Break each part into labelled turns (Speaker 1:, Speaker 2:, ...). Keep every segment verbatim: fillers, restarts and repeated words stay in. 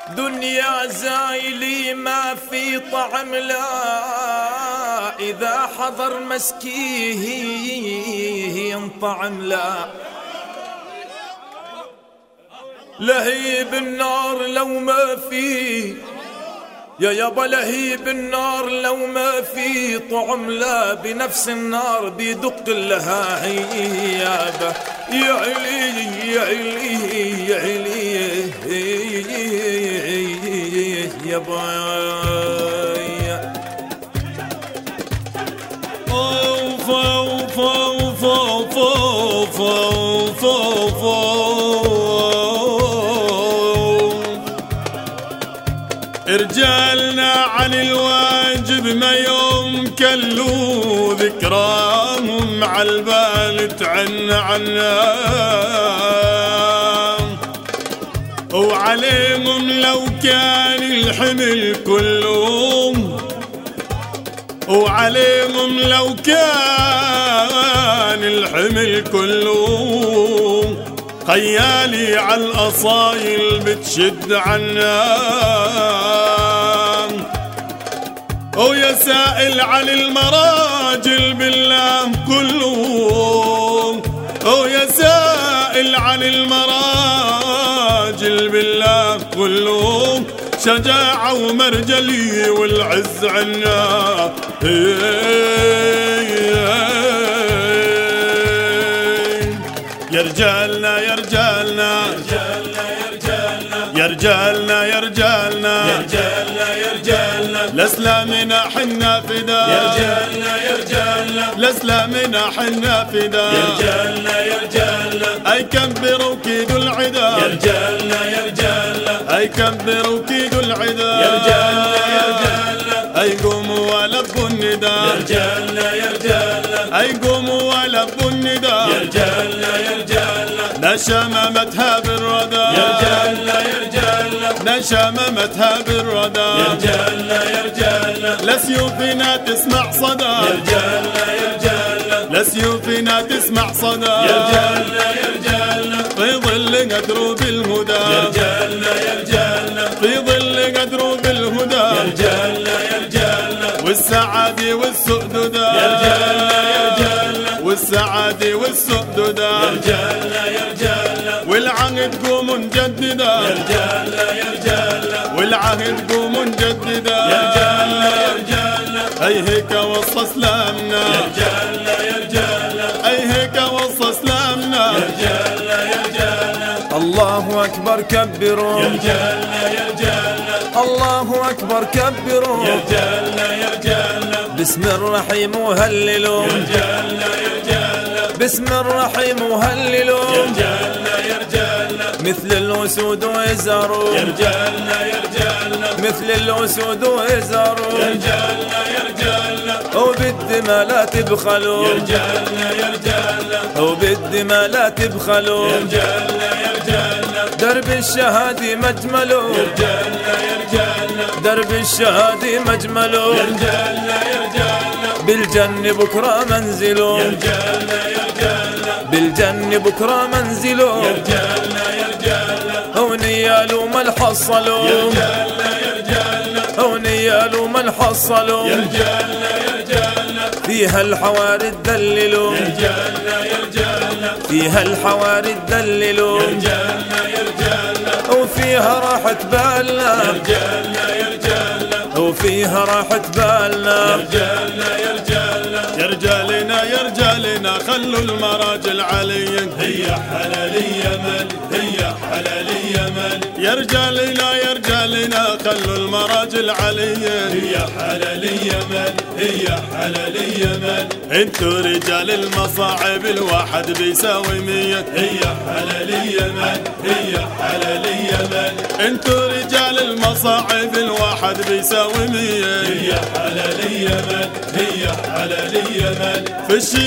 Speaker 1: دنيا زايلي ما في طعم لا، إذا حضر مسكيه ينطعم لا. لهيب النار لو ما في يا يابا، لهيب النار لو ما في طعم لا، بنفس النار بيدق لها يابا. يا علي يا علي يا علي يابا. اوف اوف اوف اوف اوف اوف اوف. رجالنا عن الواجب ما يوم كلوا، ذكراهم عالبال تعن عنا، وعليهم لو كان الحمل كلهم، وعليهم لو كان الحمل كلهم، خيالي عالأصايل بتشد عنا. ويا سائل عن المراجل بالله كلهم، ويا سائل عن المراجل بالله كلهم، شجاعة ومرجلية والعز عنا. يا رجالنا يا رجالنا يا رجالنا يا رجالنا
Speaker 2: يا رجالنا يا رجالنا
Speaker 1: لاسلامنا حنا فدا،
Speaker 2: يا رجالنا يا رجالنا
Speaker 1: لاسلامنا حنا فدا،
Speaker 2: يا رجالنا يا رجالنا
Speaker 1: اي كبروا كيدوا العدا،
Speaker 2: يا رجالنا يا رجالنا
Speaker 1: اي كبروا كيدوا العدا،
Speaker 2: يا رجالنا يا رجالنا
Speaker 1: اي قوموا ولبوا الندى،
Speaker 2: يا رجالنا يا رجالنا
Speaker 1: اي قوموا ولبوا الندى،
Speaker 2: يا رجالنا يا رجالنا
Speaker 1: نشممتها بالردى،
Speaker 2: يا رجالنا يا رجالنا
Speaker 1: نشممتها بالردى،
Speaker 2: يا رجالنا يا رجالنا
Speaker 1: لسيوفنا تسمع صدى،
Speaker 2: يا رجالنا يا رجالنا
Speaker 1: لسيوفنا تسمع صدى،
Speaker 2: يا رجالنا يا رجالنا
Speaker 1: في ظل دروب الهدى،
Speaker 2: يا رجالنا يا رجالنا
Speaker 1: في ظل دروب الهدى،
Speaker 2: يا رجالنا يا رجالنا
Speaker 1: والسعادة والسؤددة،
Speaker 2: يا رجالنا يا رجالنا
Speaker 1: والسعادة والسؤددة،
Speaker 2: يا رجالنا يا رجالنا
Speaker 1: والعهد قوم نجددا،
Speaker 2: يا رجالنا يا رجالنا
Speaker 1: والعهد قوم نجددا،
Speaker 2: يا رجالنا يا رجالنا
Speaker 1: اي هيك وصى اسلامنا،
Speaker 2: يا رجالنا يا رجالنا
Speaker 1: اي هيك وصى اسلامنا.
Speaker 2: يا رجالنا يا رجالنا
Speaker 1: الله اكبر كبروا،
Speaker 2: يا رجالنا يا رجالنا
Speaker 1: الله اكبر كبروا،
Speaker 2: يا رجالنا يا رجالنا
Speaker 1: بسم الرحيم وهللوا،
Speaker 2: يا رجالنا يا رجالنا
Speaker 1: بسم الرحيم وهللوا،
Speaker 2: يا رجالنا يا رجالنا
Speaker 1: مثل الاسود ويزاروا،
Speaker 2: يا رجالنا يا رجالنا
Speaker 1: مثل الاسود ويزاروا،
Speaker 2: يا رجالنا يا رجالنا
Speaker 1: وبالدماء لا تبخلوا،
Speaker 2: يا رجالنا يا رجالنا
Speaker 1: وبالدماء لا تبخلوا،
Speaker 2: يا رجالنا يا رجالنا
Speaker 1: درب الشهادة مجمله،
Speaker 2: يا رجالنا يا رجالنا
Speaker 1: درب الشهادة مجمله،
Speaker 2: يا رجالنا يا رجالنا
Speaker 1: بالجنة بكرة منزله،
Speaker 2: يا رجالنا يا رجالنا
Speaker 1: بالجنة بكرة منزله،
Speaker 2: يا رجالنا يا رجالنا
Speaker 1: ونياله ما الحصلوا،
Speaker 2: يا رجالنا يا رجالنا
Speaker 1: ونياله ما الحصلوا،
Speaker 2: يا رجالنا يا رجالنا
Speaker 1: فيها الحواري تدللوا،
Speaker 2: يا رجالنا يا رجالنا
Speaker 1: فيها الحواري تدللوا،
Speaker 2: يا رجالنا يا رجالنا
Speaker 1: وفيها راحة بالنا،
Speaker 2: يا رجالنا يا رجالنا
Speaker 1: وفيها راحة بالنا.
Speaker 2: يا رجالنا يا رجالنا
Speaker 1: يا رجالنا يا رجالنا خلوا المراجل علي،
Speaker 2: هي حلالي يمن هي حلالي يمن
Speaker 1: يا رجالنا يا رجالنا خلوا المراجل علي،
Speaker 2: هي حلالي يمن هي حلالي يمن
Speaker 1: انتو رجال المصاعب الواحد بيساوي مية،
Speaker 2: هي حلالي يمن هي حلالي يمن
Speaker 1: انتو رجال المصاعب الواحد بيساوي مية،
Speaker 2: هي حلالي يمن هي حلالي يمن
Speaker 1: فشيه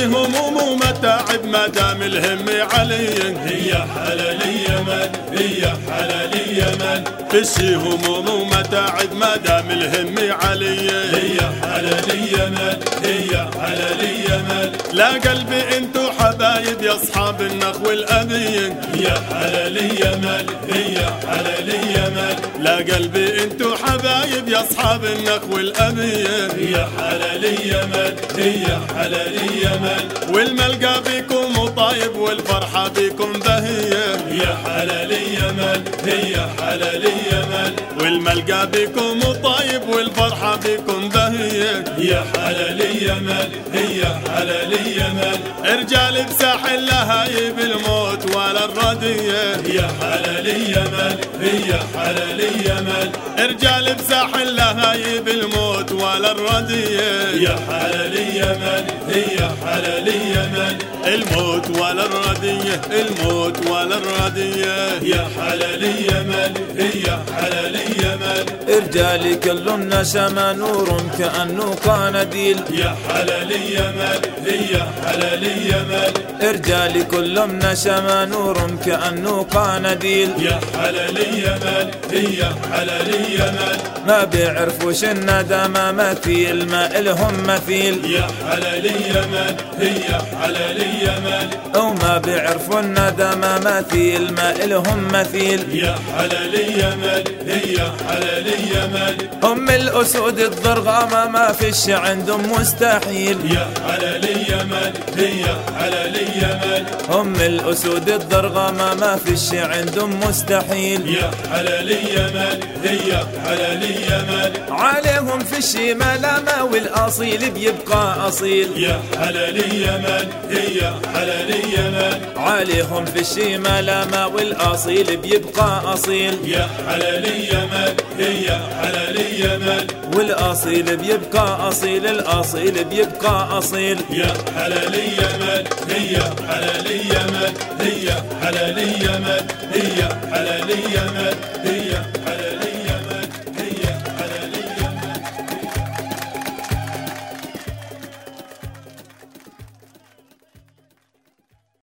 Speaker 1: هموم ومتاعب ما دام الهم علي.
Speaker 2: هي حلالية من هي حلالية من
Speaker 1: فشي هموم ومتاعب ما دام الهم علي.
Speaker 2: هي حلالية من هي حلالية من
Speaker 1: لا قلبي انتو حبايب يا اصحاب النخ والأبي.
Speaker 2: هي حلالية من هي حلالية من
Speaker 1: لا قلبي انتو حبايب يا اصحاب النخ والأبي.
Speaker 2: هي حلالية من هي حلالية من
Speaker 1: والملقى بيكم وطايب والفرحة بيكم بهية.
Speaker 2: هي حلالية من هي حلالية من
Speaker 1: والملقى بيكم وطايب والفرحة بيكم بهية.
Speaker 2: هي حلالية من هي حلالية من
Speaker 1: رجال بساحل لهايب الموت ولا الردية.
Speaker 2: هي حلالية من هي حلالية من
Speaker 1: رجال بساحل لهايب الموت ولا الردية.
Speaker 2: هي حلالية من هي حلالية من
Speaker 1: الموت ولا الردية الموت ولا الردية.
Speaker 2: هي حلالية من هي حلالية من
Speaker 3: رجالي كل نسم نور كأنه قناديل.
Speaker 2: هي حلالية من هي حلالية من
Speaker 3: رجالي كلهم نسم نور كأنه قناديل.
Speaker 2: هي حلالية من هي حلالية من
Speaker 3: ما بيعرفوش الندم مثيل ما إلهم مثيل.
Speaker 2: هي حلالية من هي حلالية من
Speaker 3: وما بيعرفوا الندم مثيل ما إلهم مثيل.
Speaker 2: هي حلالية من هي حلالية من
Speaker 3: هم الأسود الضرغامة ما فيش عندهم مستحيل.
Speaker 2: هي حلالية من هي حلالية من
Speaker 3: هم الأسود الضرغامة ما فيش عندهم مستحيل.
Speaker 2: هي حلالية من هي حلالية من
Speaker 3: عليهم في الشمالة والأصيل بيبقى أصيل.
Speaker 2: هي حلالية من هي حلالية من
Speaker 3: عليهم في الشمالة والأصيل بيبقى أصيل.
Speaker 2: هي حلالية من هي حلالية من
Speaker 3: والأصيل بيبقى أصيل الأصيل بيبقى أصيل.
Speaker 2: هي حلالية من هي حلالية من هي حلالية من هي حلالية من هي حلالية